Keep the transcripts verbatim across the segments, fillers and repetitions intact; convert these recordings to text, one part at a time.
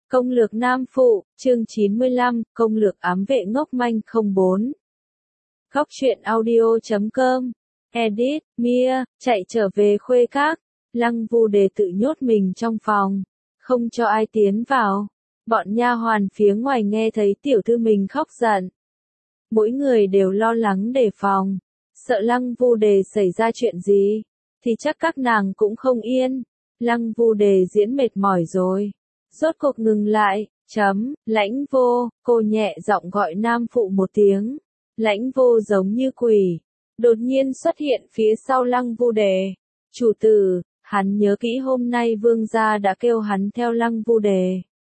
Công lược nam phụ, chương chín mươi lăm, công lược ám vệ ngốc manh không bốn. Góc truyện audio chấm com, edit, Mia, chạy trở về khuê các, Lăng Vu Đề tự nhốt mình trong phòng, không cho ai tiến vào. Bọn nha hoàn phía ngoài nghe thấy tiểu thư mình khóc giận. Mỗi người đều lo lắng đề phòng, sợ Lăng Vu Đề xảy ra chuyện gì, thì chắc các nàng cũng không yên. Lăng Vu Đề diễn mệt mỏi rồi. Rốt cuộc ngừng lại, chấm, Lãnh Vô, cô nhẹ giọng gọi nam phụ một tiếng. Lãnh Vô giống như quỷ, đột nhiên xuất hiện phía sau Lăng Vu Đề. Chủ tử, hắn nhớ kỹ hôm nay vương gia đã kêu hắn theo Lăng Vu Đề.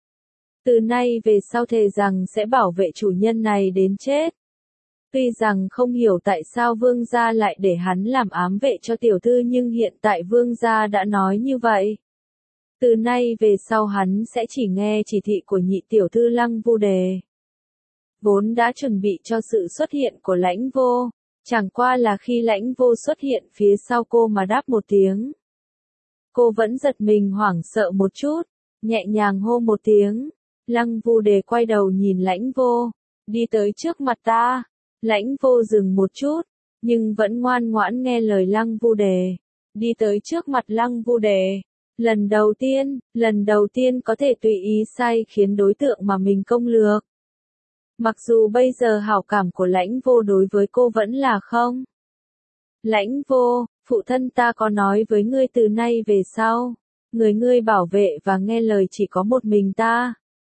Từ nay về sau thề rằng sẽ bảo vệ chủ nhân này đến chết. Tuy rằng không hiểu tại sao vương gia lại để hắn làm ám vệ cho tiểu thư, nhưng hiện tại vương gia đã nói như vậy. Từ nay về sau hắn sẽ chỉ nghe chỉ thị của nhị tiểu thư Lăng Vu Đề. Vốn đã chuẩn bị cho sự xuất hiện của Lãnh Vô, chẳng qua là khi Lãnh Vô xuất hiện phía sau cô mà đáp một tiếng. Cô vẫn giật mình hoảng sợ một chút, nhẹ nhàng hô một tiếng. Lăng Vu Đề quay đầu nhìn Lãnh Vô, đi tới trước mặt ta. Lãnh Vô dừng một chút, nhưng vẫn ngoan ngoãn nghe lời Lăng Vu Đề, đi tới trước mặt Lăng Vu Đề. Lần đầu tiên, lần đầu tiên có thể tùy ý sai khiến đối tượng mà mình công lược. Mặc dù bây giờ hảo cảm của Lãnh Vô đối với cô vẫn là không. Lãnh Vô, phụ thân ta có nói với ngươi từ nay về sau, người ngươi bảo vệ và nghe lời chỉ có một mình ta.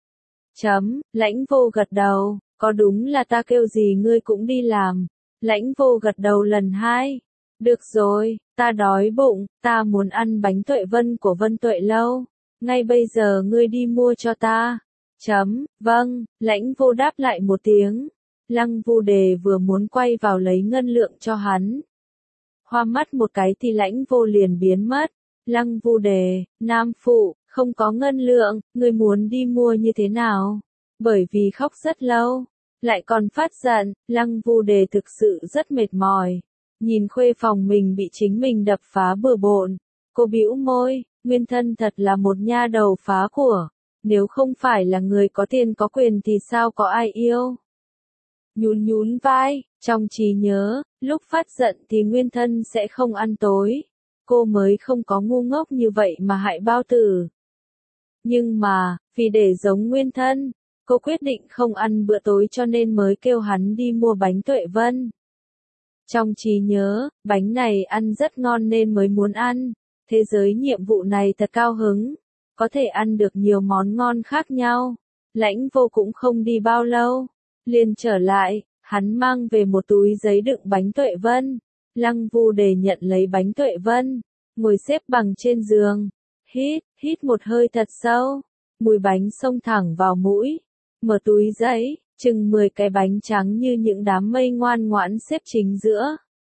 Chấm, Lãnh Vô gật đầu, có đúng là ta kêu gì ngươi cũng đi làm. Lãnh Vô gật đầu lần hai. Được rồi, ta đói bụng, ta muốn ăn bánh Tuệ Vân của Vân Tuệ Lâu. Ngay bây giờ ngươi đi mua cho ta. Chấm, vâng, Lãnh Vô đáp lại một tiếng. Lăng Vu Đề vừa muốn quay vào lấy ngân lượng cho hắn. Hoa mắt một cái thì Lãnh Vô liền biến mất. Lăng Vu Đề, nam phụ, không có ngân lượng, ngươi muốn đi mua như thế nào? Bởi vì khóc rất lâu, lại còn phát giận, Lăng Vu Đề thực sự rất mệt mỏi. Nhìn khuê phòng mình bị chính mình đập phá bừa bộn, cô bĩu môi, nguyên thân thật là một nha đầu phá của, nếu không phải là người có tiền có quyền thì sao có ai yêu. Nhún nhún vai, trong trí nhớ, lúc phát giận thì nguyên thân sẽ không ăn tối, cô mới không có ngu ngốc như vậy mà hại bao tử. Nhưng mà, vì để giống nguyên thân, cô quyết định không ăn bữa tối cho nên mới kêu hắn đi mua bánh Tuệ Vân. Trong trí nhớ, bánh này ăn rất ngon nên mới muốn ăn. Thế giới nhiệm vụ này thật cao hứng, có thể ăn được nhiều món ngon khác nhau. Lãnh Vô cũng không đi bao lâu, liền trở lại, hắn mang về một túi giấy đựng bánh Tuệ Vân. Lăng Vu Đề nhận lấy bánh Tuệ Vân, ngồi xếp bằng trên giường, hít, hít một hơi thật sâu, mùi bánh xông thẳng vào mũi, mở túi giấy. Chừng mười cái bánh trắng như những đám mây ngoan ngoãn xếp chính giữa.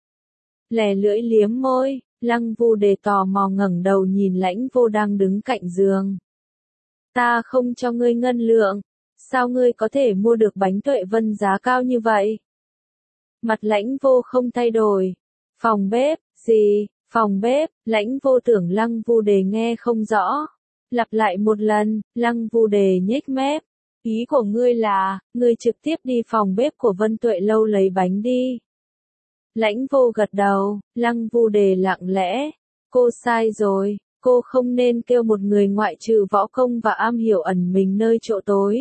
Lè lưỡi liếm môi, Lăng Vu Đề tò mò ngẩng đầu nhìn Lãnh Vô đang đứng cạnh giường. Ta không cho ngươi ngân lượng, sao ngươi có thể mua được bánh Tuệ Vân giá cao như vậy? Mặt Lãnh Vô không thay đổi. Phòng bếp, gì, phòng bếp, Lãnh Vô tưởng Lăng Vu Đề nghe không rõ. Lặp lại một lần, Lăng Vu Đề nhếch mép. Ý của ngươi là, ngươi trực tiếp đi phòng bếp của Vân Tuệ Lâu lấy bánh đi. Lãnh Vô gật đầu, Lăng Vu Đề lặng lẽ. Cô sai rồi, cô không nên kêu một người ngoại trừ võ công và am hiểu ẩn mình nơi chỗ tối.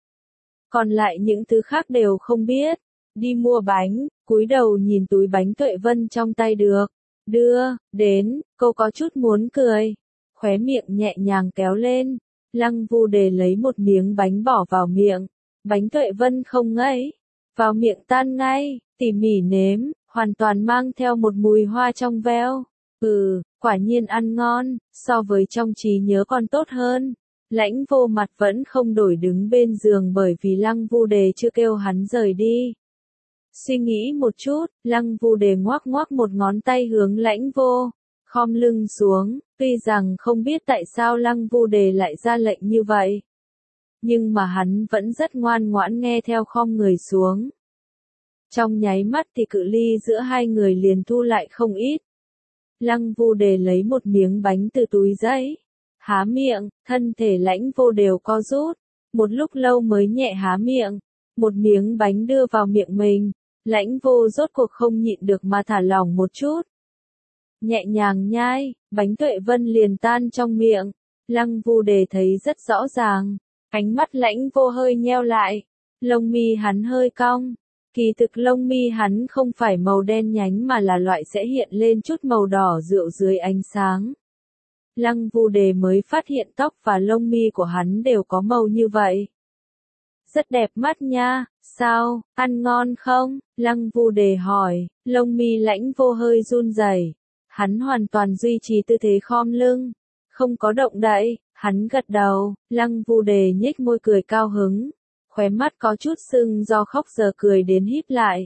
Còn lại những thứ khác đều không biết. Đi mua bánh, cúi đầu nhìn túi bánh Tuệ Vân trong tay được. Đưa, đến, cô có chút muốn cười. Khóe miệng nhẹ nhàng kéo lên. Lăng Vu Đề lấy một miếng bánh bỏ vào miệng, bánh Tuệ Vân không ngấy, vào miệng tan ngay, tỉ mỉ nếm, hoàn toàn mang theo một mùi hoa trong veo. Ừ, quả nhiên ăn ngon, so với trong trí nhớ còn tốt hơn. Lãnh Vô mặt vẫn không đổi đứng bên giường bởi vì Lăng Vu Đề chưa kêu hắn rời đi. Suy nghĩ một chút, Lăng Vu Đề ngoắc ngoắc một ngón tay hướng Lãnh Vô. Khom lưng xuống, tuy rằng không biết tại sao Lăng Vu Đề lại ra lệnh như vậy. Nhưng mà hắn vẫn rất ngoan ngoãn nghe theo khom người xuống. Trong nháy mắt thì cự ly giữa hai người liền thu lại không ít. Lăng Vu Đề lấy một miếng bánh từ túi giấy. há miệng, thân thể Lãnh Vô đều co rút, một lúc lâu mới nhẹ há miệng, một miếng bánh đưa vào miệng mình, Lãnh Vô rốt cuộc không nhịn được mà thả lỏng một chút. Nhẹ nhàng nhai, bánh Tuệ Vân liền tan trong miệng, Lăng Vu Đề thấy rất rõ ràng, ánh mắt Lãnh Vô hơi nheo lại, lông mi hắn hơi cong. Kỳ thực lông mi hắn không phải màu đen nhánh mà là loại sẽ hiện lên chút màu đỏ rượu dưới ánh sáng. Lăng Vu Đề mới phát hiện tóc và lông mi của hắn đều có màu như vậy. Rất đẹp mắt nha, sao, ăn ngon không? Lăng Vu Đề hỏi, lông mi Lãnh Vô hơi run rẩy, hắn hoàn toàn duy trì tư thế khom lưng, không có động đậy, hắn gật đầu, Lăng Vu Đề nhếch môi cười cao hứng. Khóe mắt có chút sưng do khóc giờ cười đến híp lại.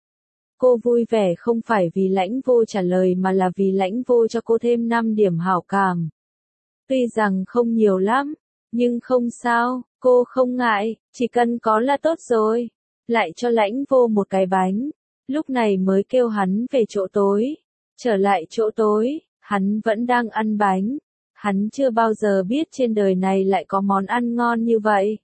Cô vui vẻ không phải vì Lãnh Vô trả lời mà là vì Lãnh Vô cho cô thêm năm điểm hảo cảm. Tuy rằng không nhiều lắm, nhưng không sao, cô không ngại, chỉ cần có là tốt rồi. Lại cho Lãnh Vô một cái bánh, lúc này mới kêu hắn về chỗ tối. Trở lại chỗ tối, hắn vẫn đang ăn bánh. Hắn chưa bao giờ biết trên đời này lại có món ăn ngon như vậy.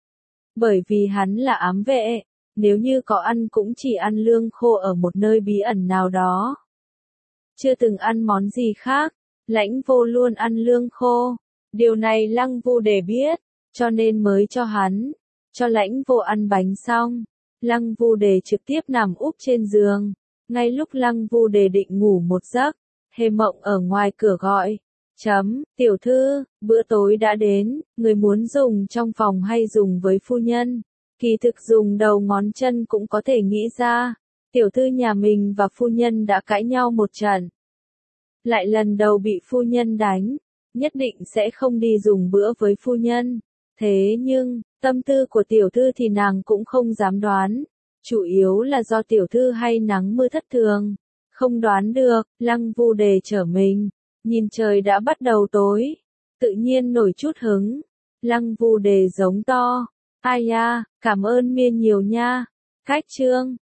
Bởi vì hắn là ám vệ, nếu như có ăn cũng chỉ ăn lương khô ở một nơi bí ẩn nào đó. Chưa từng ăn món gì khác, Lãnh Vô luôn ăn lương khô. Điều này Lăng Vu Đề biết, cho nên mới cho hắn. Cho Lãnh Vô ăn bánh xong, Lăng Vu Đề trực tiếp nằm úp trên giường. Ngay lúc Lăng Vu Đề định ngủ một giấc, Hề Mộng ở ngoài cửa gọi. Chấm, tiểu thư, bữa tối đã đến, người muốn dùng trong phòng hay dùng với phu nhân? Kỳ thực dùng đầu ngón chân cũng có thể nghĩ ra, tiểu thư nhà mình và phu nhân đã cãi nhau một trận. Lại lần đầu bị phu nhân đánh, nhất định sẽ không đi dùng bữa với phu nhân. Thế nhưng, tâm tư của tiểu thư thì nàng cũng không dám đoán, chủ yếu là do tiểu thư hay nắng mưa thất thường. Không đoán được, Lăng Vu Đề trở mình. Nhìn trời đã bắt đầu tối, tự nhiên nổi chút hứng. Lăng Vu Đề giống to, ai ya, cảm ơn Miên nhiều nha. Cách chương